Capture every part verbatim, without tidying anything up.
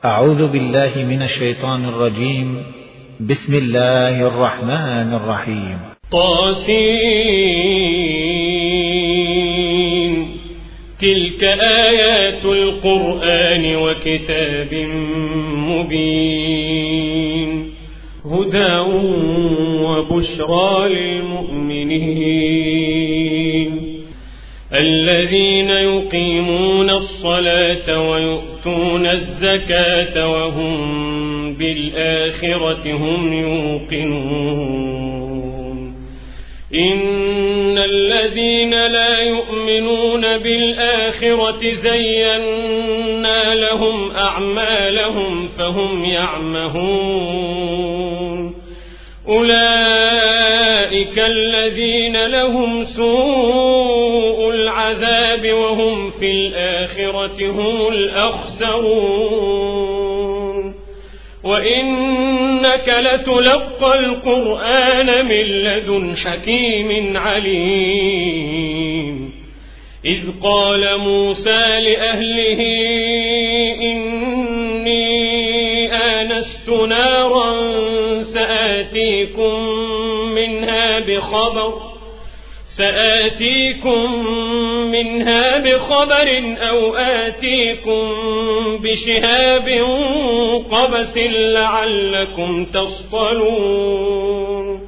أعوذ بالله من الشيطان الرجيم. بسم الله الرحمن الرحيم. طاسين. تلك آيات القرآن وكتاب مبين، هدى وبشرى للمؤمنين الذين يقيمون الصلاة ويؤتون الزكاة وهم بالآخرة هم يوقنون. إن الذين لا يؤمنون بالآخرة زينا لهم أعمالهم فهم يعمهون. أولئك الذين لهم سوء العذاب وهم في الآخرة هم الأخسرون. وإنك لتلقى القرآن من لدن حكيم عليم. إذ قال موسى لأهله إني آنست نارا سآتيكم منها بخبر سآتيكم منها بخبر أو آتيكم بشهاب قبس لعلكم تصطلون.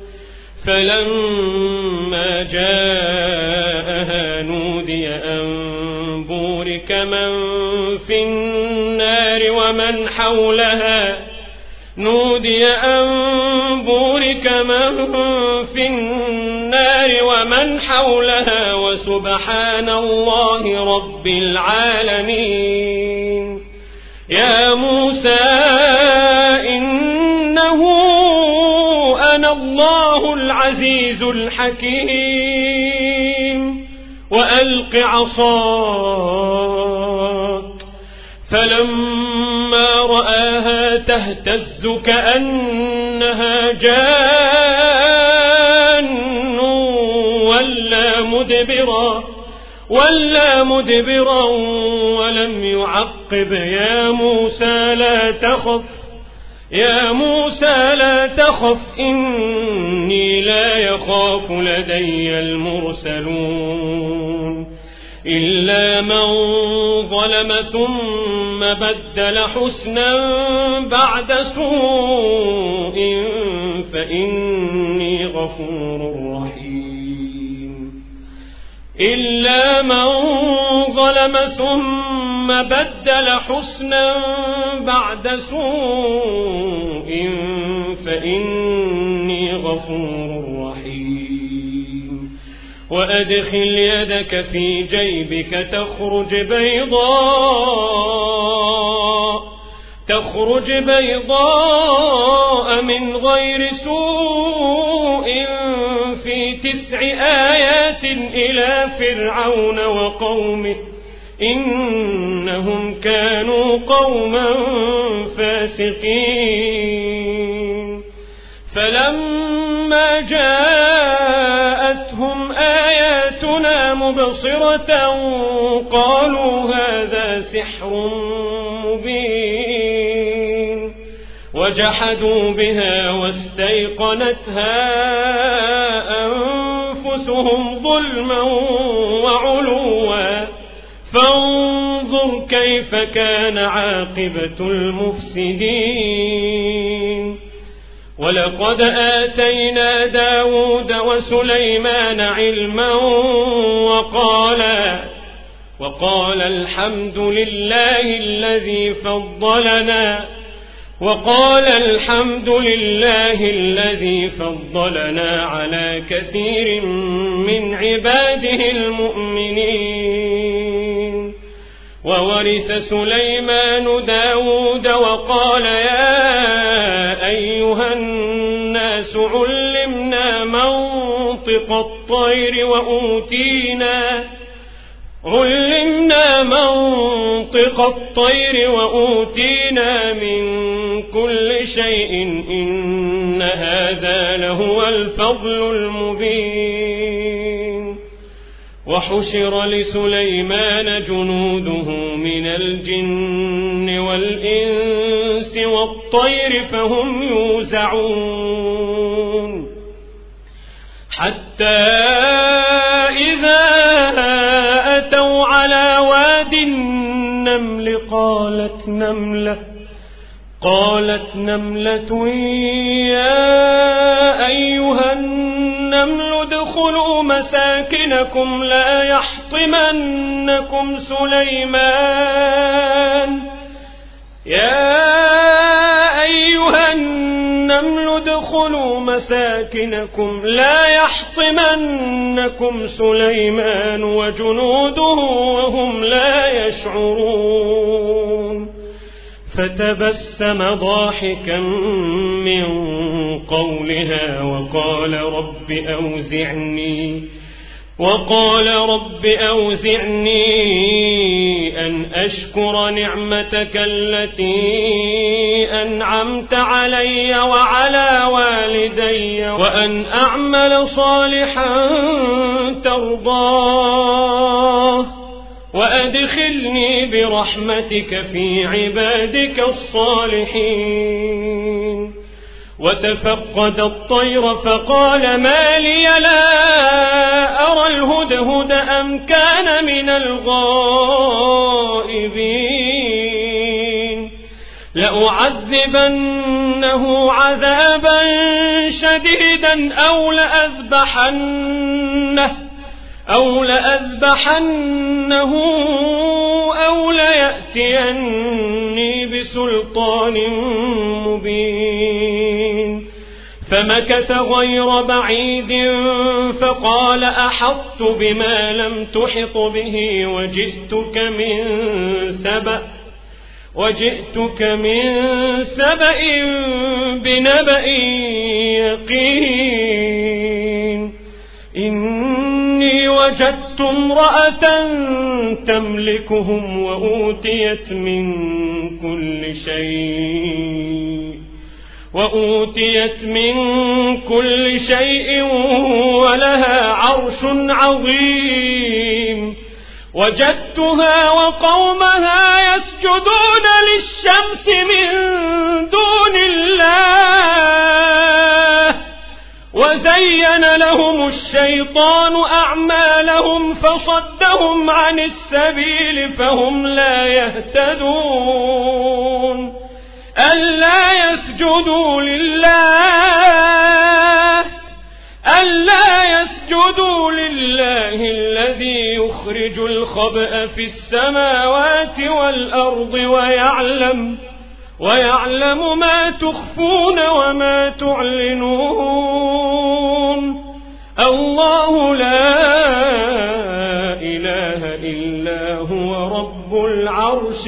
فلما جاءها نودي أن بورك من في النار ومن حولها نودي أن بورك من في النار ومن حولها وسبحان الله رب العالمين. يا موسى إنه أنا الله العزيز الحكيم وألق عصاك. فلما رآها تهتز كأنها جان ولا مدبرا ولا مدبرا ولم يعقب. يا موسى لا تخف يا موسى لا تخف إني لا يخاف لدي المرسلون. إلا من ظلم ثم بدل حسنا بعد سوء فإني غفور رحيم. إلا من ظلم ثم بدل حسنا بعد سوء فإني غفور رحيم. وأدخل يدك في جيبك تخرج بيضاء تخرج بيضاء من غير سوء في تسع آيات إلى فرعون وقومه إنهم كانوا قوما فاسقين. فلما جاءتهم آياتنا مبصرة قالوا هذا سحر مبين. وجحدوا بها واستيقنتها أنفسهم ظلما وعلوا فانظر كيف كان عاقبة المفسدين. ولقد آتينا داود وسليمان علما وقالا وقال الحمد لله الذي فضلنا وقال الحمد لله الذي فضلنا على كثير من عباده المؤمنين. وورث سليمان داود وقال يا أيها الناس علمنا منطق الطير وأوتينا علمنا منطق الطير وأوتينا من كل شيء إن هذا لهو الفضل المبين. وحشر لسليمان جنوده من الجن والإنس والطير فهم يوزعون حتى إذا أتوا على واد النمل قالت نملة قالت نملة يا أيها النمل ادخلوا مساكنكم لا يحطمنكم سليمان يا أيها النمل ادخلوا مساكنكم لا يحطمنكم سليمان وجنوده وهم لا يشعرون فتبسم ضاحكا من قولها وقال رب أوزعني وقال رب أوزعني أن أشكر نعمتك التي أنعمت علي وعلى والدي وأن أعمل صالحا ترضاه وأدخلني برحمتك في عبادك الصالحين وتفقد الطير فقال ما لي لا أرى الهدهد أم كان من الغائبين لأعذبنه عذابا شديدا أو لأذبحنه أو لأذبحنه أو ليأتيني بسلطان مبين فمكث غير بعيد فقال أحطت بما لم تحط به وجئتك من سبأ وجئتك من سبأ بنبأ يقين إني وجدت امرأة تملكهم وأوتيت من كل شيء وأوتيت من كل شيء ولها عرش عظيم وجدتها وقومها يسجدون للشمس من دون الله وزين لهم الشيطان أعمالهم فصدهم عن السبيل فهم لا يهتدون ألا يسجدوا لله ألا يسجدوا لله الذي يخرج الخبأ في السماوات والأرض ويعلم ويعلم ما تخفون وما تعلنون الله لا إله إلا هو رب العرش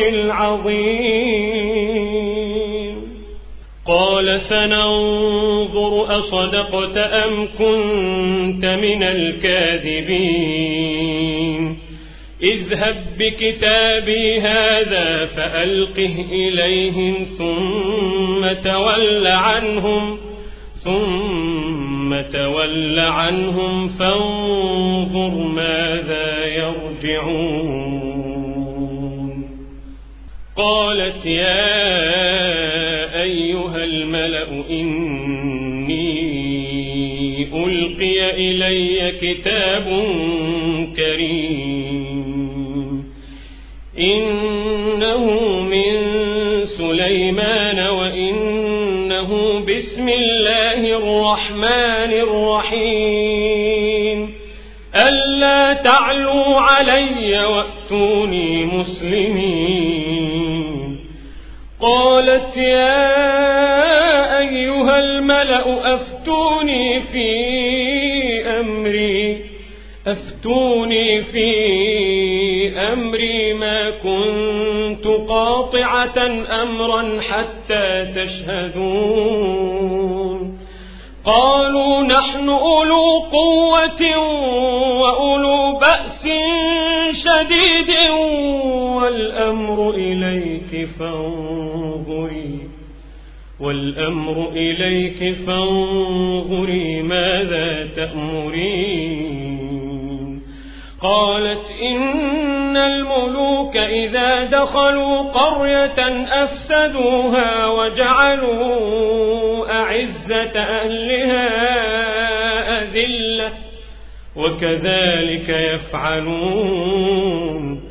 العظيم قال سننظر أصدقت أم كنت من الكاذبين اذهب بكتابي هذا فألقه إليهم ثم تول عنهم ثم تول عنهم فانظر ماذا يرجعون قالت يا أيها الملأ إني ألقي إلي كتاب كريم إنه من سليمان وإنه بسم الله الرحمن الرحيم ألا تعلوا علي وأتوني مسلمين قالت يا أيها الملأ أفتوني في أمري أفتوني في أمري ما كنت قاطعة أمرا حتى تشهدون قالوا نحن أولو قوة وأولو بأس شديد والأمر إليك فانظري والأمر إليك فانظري ماذا تأمرين قالت إن الملوك إذا دخلوا قرية أفسدوها وجعلوا أعزة أهلها أذلة وكذلك يفعلون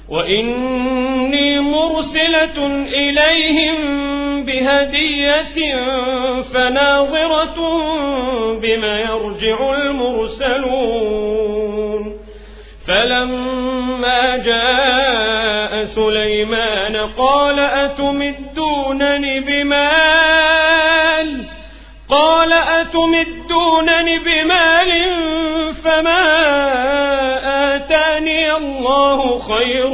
وإني مرسلة إليهم بهدية فناظرة بما يرجع المرسلون فلما جاء سليمان قال أتمدونني بمال قال أتمدونني بمال فما آتاني الله خير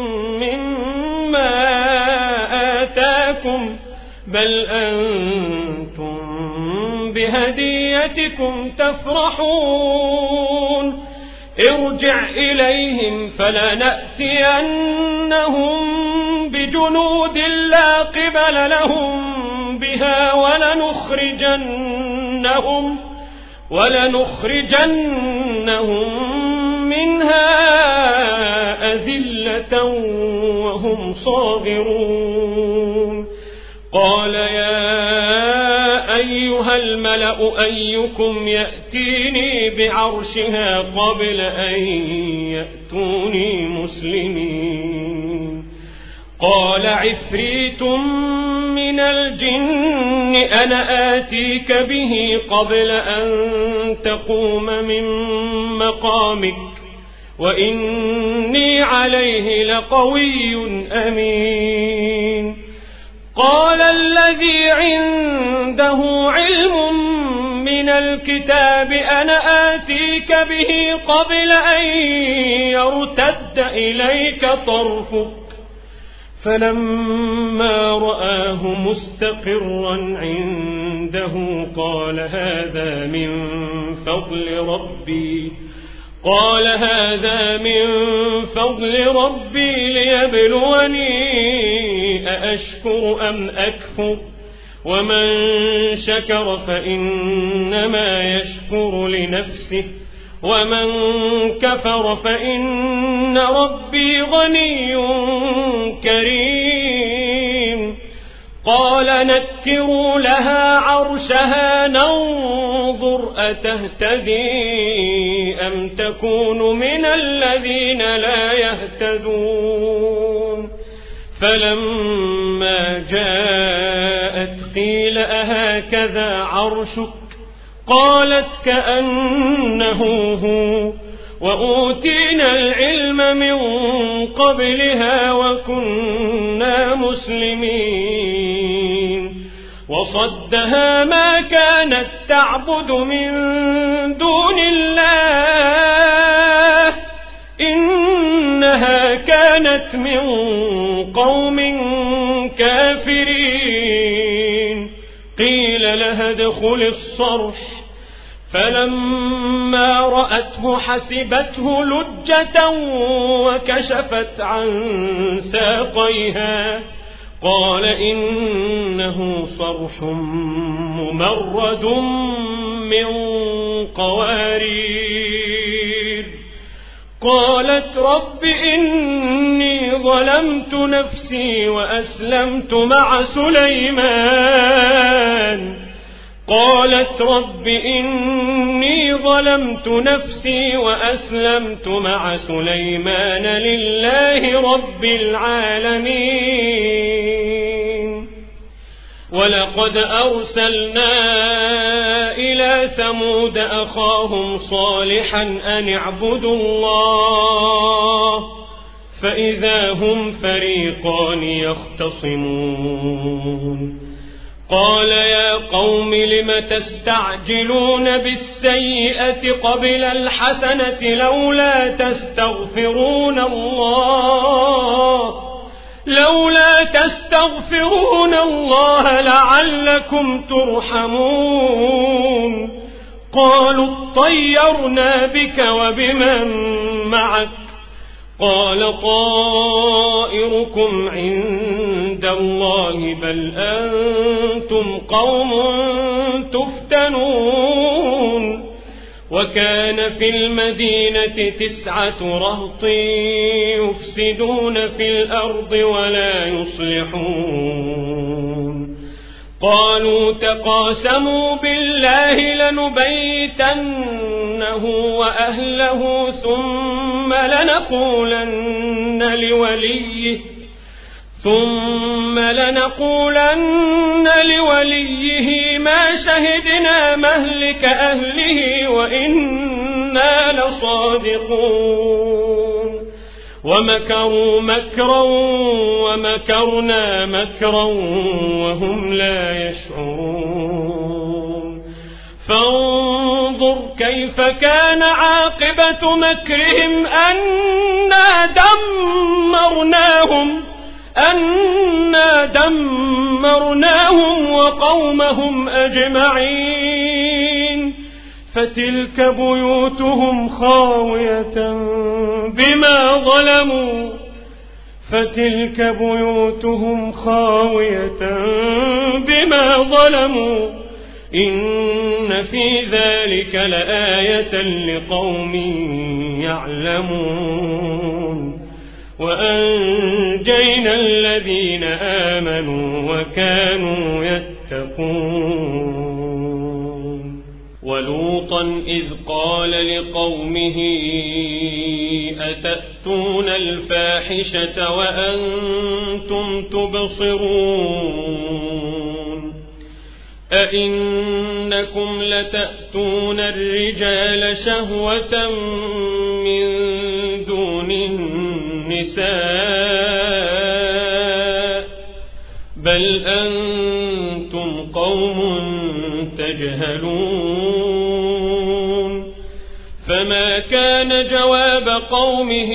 مما آتاكم بل أنتم بهديتكم تفرحون ارجع إليهم فلنأتينهم بجنود لا قبل لهم بها ولنخرجنهم ولنخرجنهم منها أذلة وهم صاغرون قال يا أيها الملأ أيكم يأتيني بعرشها قبل أن يأتوني مسلمين قال عفريت من الجن أنا آتيك به قبل أن تقوم من مقامك وإني عليه لقوي أمين قال الذي عنده علم من الكتاب أنا آتيك به قبل أن يرتد إليك طرفك فلما رآه مستقرا عنده قال هذا من فضل ربي قال هذا من فضل ربي ليبلوني أأشكر أم أكفر ومن شكر فإنما يشكر لنفسه ومن كفر فإن ربي غني كريم قال نكروا لها عرشها ننظر أتهتدي أم تكون من الذين لا يهتدون فلما جاءت قيل أهكذا عرشك قالت كأنه هو وأوتينا العلم من قبلها وكنا مسلمين وصدها ما كانت تعبد من دون الله إنها كانت من قوم كافرين قيل لها ادخل الصرح فلما رأته حسبته لجة وكشفت عن ساقيها قال إنه صرح ممرد من قوارير قالت رب إني ظلمت نفسي وأسلمت مع سليمان قالت رب إني ظلمت نفسي وأسلمت مع سليمان لله رب العالمين ولقد أرسلنا إلى ثمود أخاهم صالحا أن اعبدوا الله فإذا هم فريقان يختصمون قال يا قوم لم تستعجلون بالسيئة قبل الحسنة لولا تستغفرون الله لولا تستغفرون الله لعلكم ترحمون قالوا اطيرنا بك وبمن معك قال طائركم عند الله بل أنتم قوم تفتنون وكان في المدينة تسعة رهط يفسدون في الأرض ولا يصلحون قالوا تقاسموا بالله لنبيتنه وأهله ثم لنقولن لوليه ثم لنقولن لوليه ما شهدنا مهلك أهله وإنا لصادقون ومكروا مكرا ومكرنا مكرا وهم لا يشعرون فانظر كيف كان عاقبة مكرهم أنا دمرناهم أنا دمرناهم وقومهم أجمعين فتلك بيوتهم خاوية بما ظلموا فتلك بيوتهم خاوية بما ظلموا إن في ذلك لآية لقوم يعلمون وأنجينا الذين آمنوا وكانوا يتقون ولوطا إذ قال لقومه أتأتون الفاحشة وأنتم تبصرون أئنكم لتأتون الرجال شهوة من دون النساء بل أنتم قوم تجهلون فما كان جواب قومه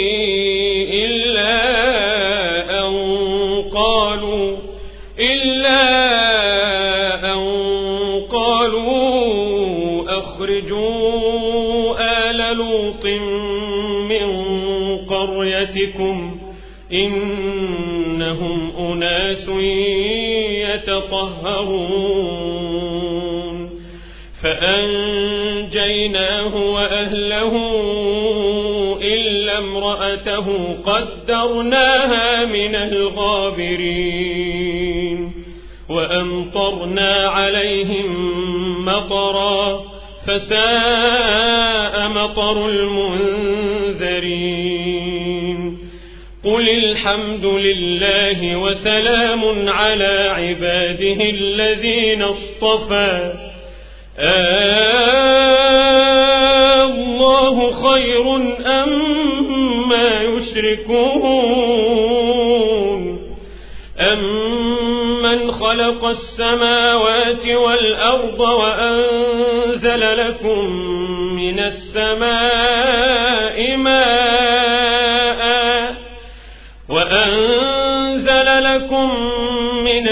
إلا أن قالوا إلا أن قالوا أخرجوا آل لوط من قريتكم إنهم أناس يتطهرون فأنجيناه وأهله إلا امرأته قدرناها من الغابرين وأمطرنا عليهم مطرا فساء مطر المنذرين قل الحمد لله وسلام على عباده الذين اصطفى الله خير أما يشركون أمن خلق السماوات والأرض وأنزل لكم من السماء ماء وأنزل لكم من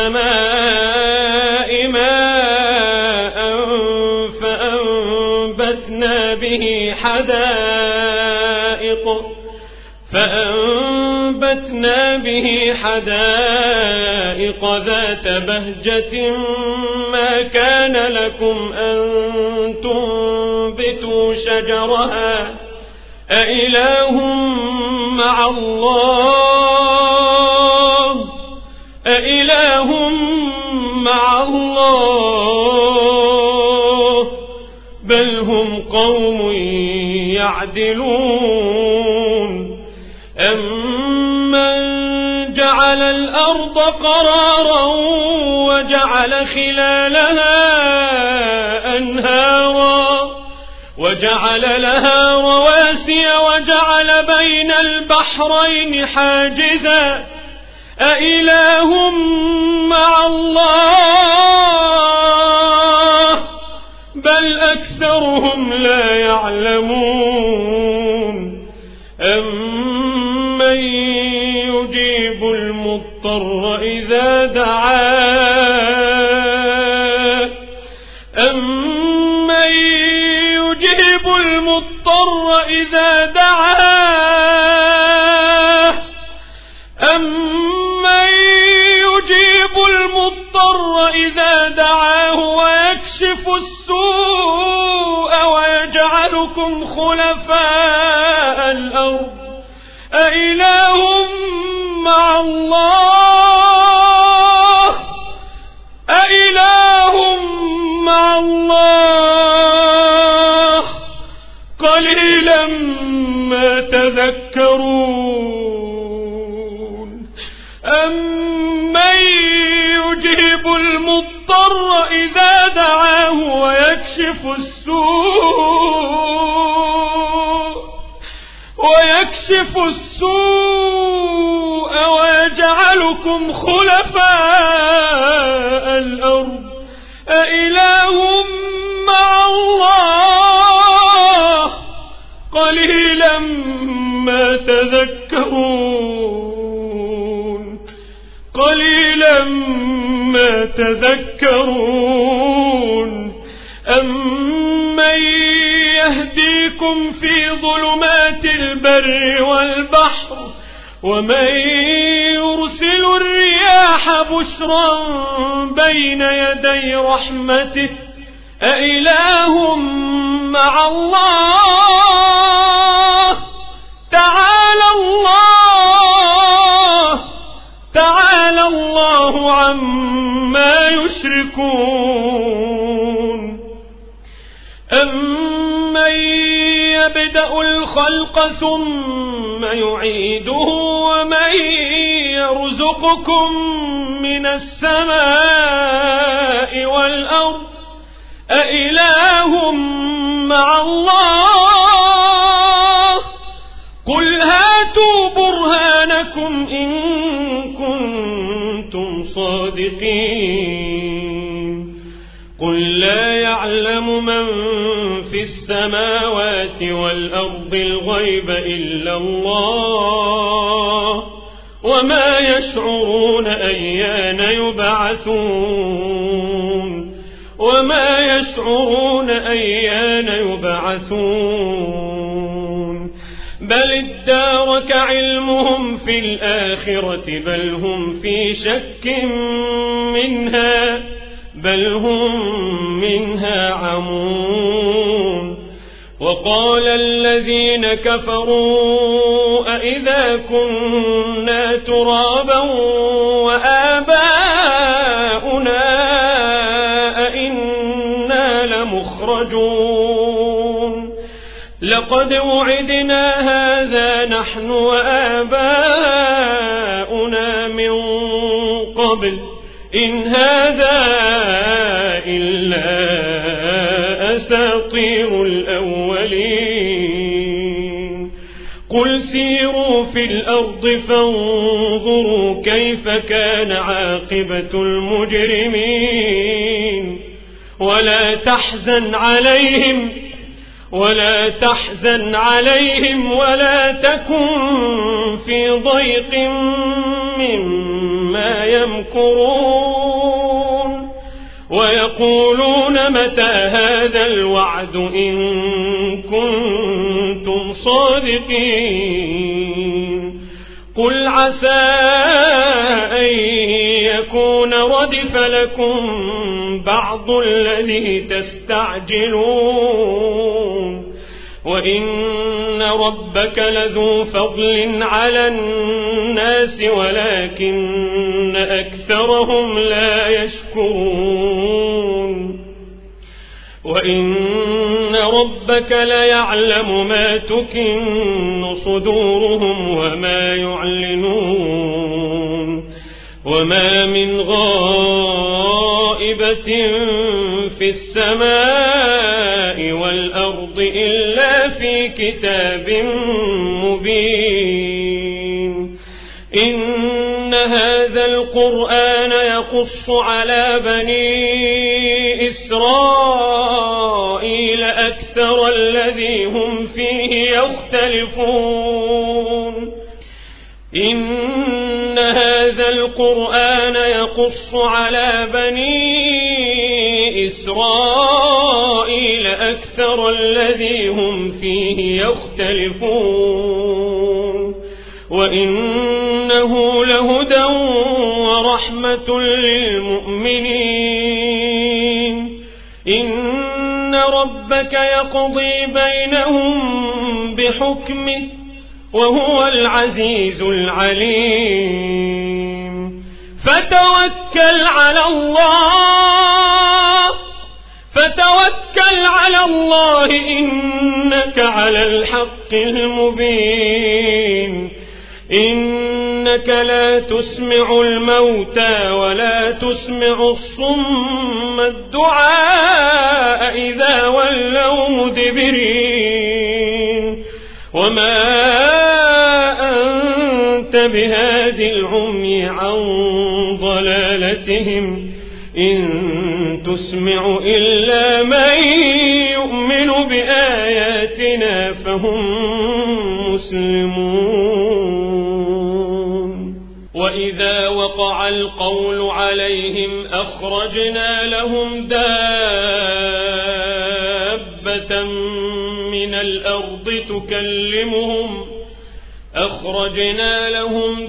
السماء ماء فأنبتنا به حدائق فأنبتنا به حدائق ذات بهجة ما كان لكم أن تنبتوا شجرها أإله مع الله أإله مع الله بل هم قوم يعدلون أمن جعل الأرض قرارا وجعل خلالها أنهارا وجعل لها رواسي وجعل بين البحرين حاجزا أإله مع الله بل أكثرهم لا يعلمون أمن يجيب المضطر إذا دعاه أمن يجيب المضطر إذا دعاه أمن يجيب المضطر إذا دعاه ويكشف السوء جعلكم خلفاء الأرض أإله مع الله أإله مع الله قليلا ما تذكرون أمن يجيب المضطر إذا دعاه ويكشف السوء ويكشف السوء ويجعلكم خلفاء الأرض أإله مع الله قليلا ما تذكرون قليلا ما تذكرون أمن يهديكم في ظلمات البر والبحر ومن يرسل الرياح بشرا بين يدي رحمته أإله مع الله تعالى الله تعالى الله عما يشركون أمن يبدأ الخلق ثم يعيده ومن يرزقكم من السماء والأرض أإله مع الله قل هاتوا برهانكم إن كنتم صادقين قل لا يعلم من في السماوات والأرض الغيب إلا الله وما يشعرون أيان يبعثون وما يشعرون أيان يبعثون بل ادارك علمهم في الآخرة بل هم في شك منها بل هم منها عمون وقال الذين كفروا أئذا كنا ترابا وآباؤنا أئنا لمخرجون لقد وعدنا هذا نحن وآباؤنا من قبل إن هذا إلا أساطير الأولين قل سيروا في الأرض فانظروا كيف كان عاقبة المجرمين ولا تحزن عليهم ولا تحزن عليهم ولا تكن في ضيق مما يمكرون ويقولون متى هذا الوعد إن كنتم صادقين قل عسى أن يكون ردف لكم بعض الذي تستعجلون وإن ربك لذو فضل على الناس ولكن أكثرهم لا يشكرون وإن ربك ليعلم ما تكن صدورهم وما يعلنون وما من غائبة في السماء والأرض إلا في كتاب مبين إن هذا القرآن يقص على بني إسرائيل أكثر الذي هم فيه يختلفون إن هذا القرآن يقص على بني إسرائيل أكثر الذي هم فيه يختلفون وإنه لهدى ورحمة للمؤمنين إن ربك يقضي بينهم بحكمه وهو العزيز العليم فتوكل على الله فتوكل على الله إنك على الحق المبين إنك لا تسمع الموتى ولا تسمع الصم الدعاء إذا ولوا مدبرين وما أنت بهاد العمي عن ضلالتهم إن تسمع إلا من يؤمن بآياتنا فهم مسلمون وإذا وقع القول عليهم أخرجنا لهم دابة من الأرض تكلمهم أخرجنا لهم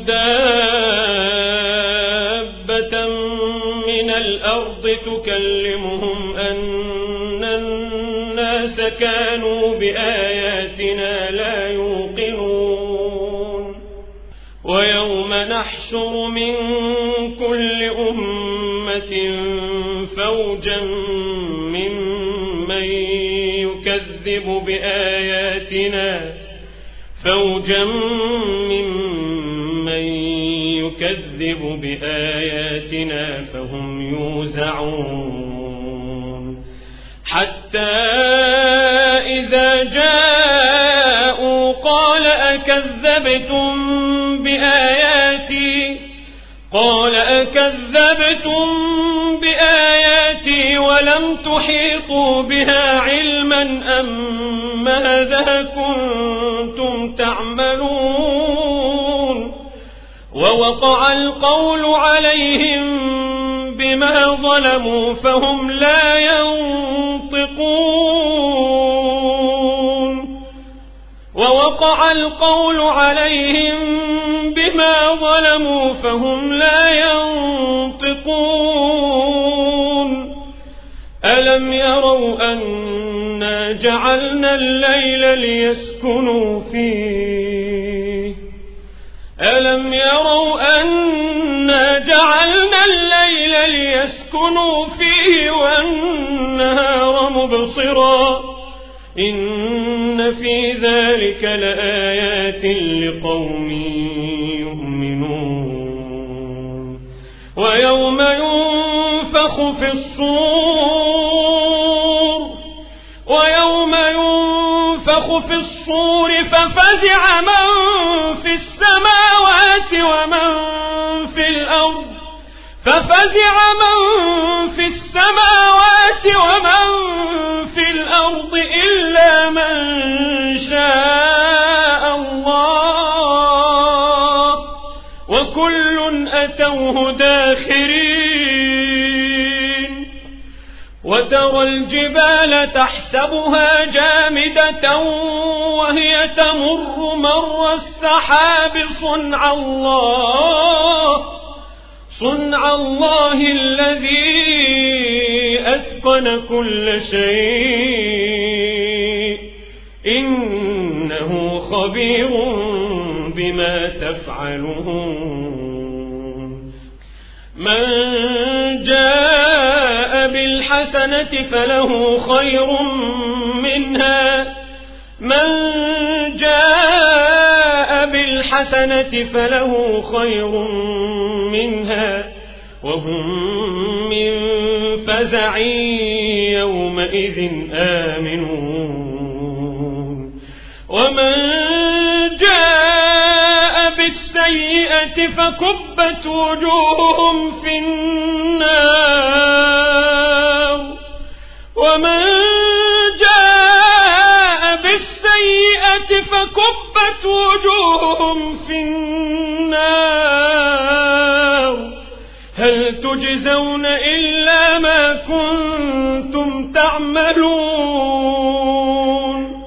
دابة من الأرض تكلمهم أن الناس كانوا بآياتنا لا يوقنون ويوم نحشر من كل أمة فوجا ممن يكذب بآياتنا فوجا ممن يكذب بآياتنا فهم يوزعون حتى إذا جاءوا قال أكذبتم بآياتي قال أكذبتم بآياتي ولم تحيطوا بها علما أم ماذا كنتم تعملون ووقع القول عليهم بما ظلموا فهم لا ينطقون ووقع القول عليهم بما ظلموا فهم لا ينطقون ألم يروا أنا جعلنا الليل ليسكنوا فيه ألم يروا أنا جعلنا الليل ليسكنوا فيه والنهار مبصرا إن في ذلك لآيات لقوم يؤمنون ويوم ينفخ في الصور ويوم ينفخ في الصور ففزع من في السماوات ومن في الأرض ففزع من في السماوات ومن في الأرض إلا من شاء الله وكل أتوه داخرين وترى الجبال تحسبها جامدة وهي تمر مر السحاب صنع الله صنع الله الذي أتقن كل شيء إنه خبير بما تفعلون من جاء بالحسنة فله خير منها من جاء بالحسنة فله خير منها وهم من فزع يومئذ آمنون ومن جاء بالسيئة فكبت وجوههم في النار ومن جاء بالسيئة فكبت وجوههم في النار هل تجزون إلا ما كنتم تعملون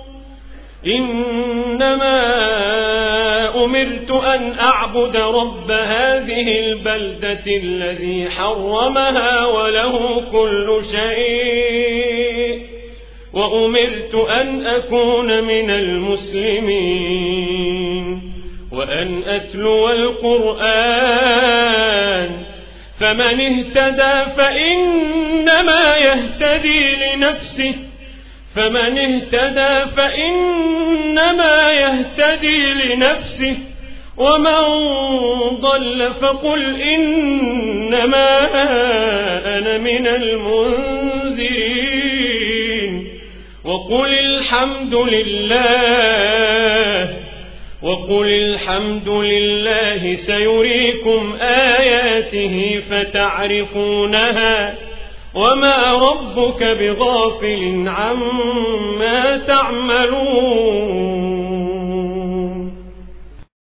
إنما أمرت أن أعبد رب هذه البلدة الذي حرمها وله كل شيء وأمرت أن أكون من المسلمين وأن أتلو القرآن فمن اهتدى فإنما يهتدي لنفسه فمن اهتدى فإنما يهتدي لنفسه ومن ضل فقل إنما أنا من المنذرين وقل الحمد لله وقل الحمد لله سيريكم آياته فتعرفونها وما ربك بغافل عما تعملون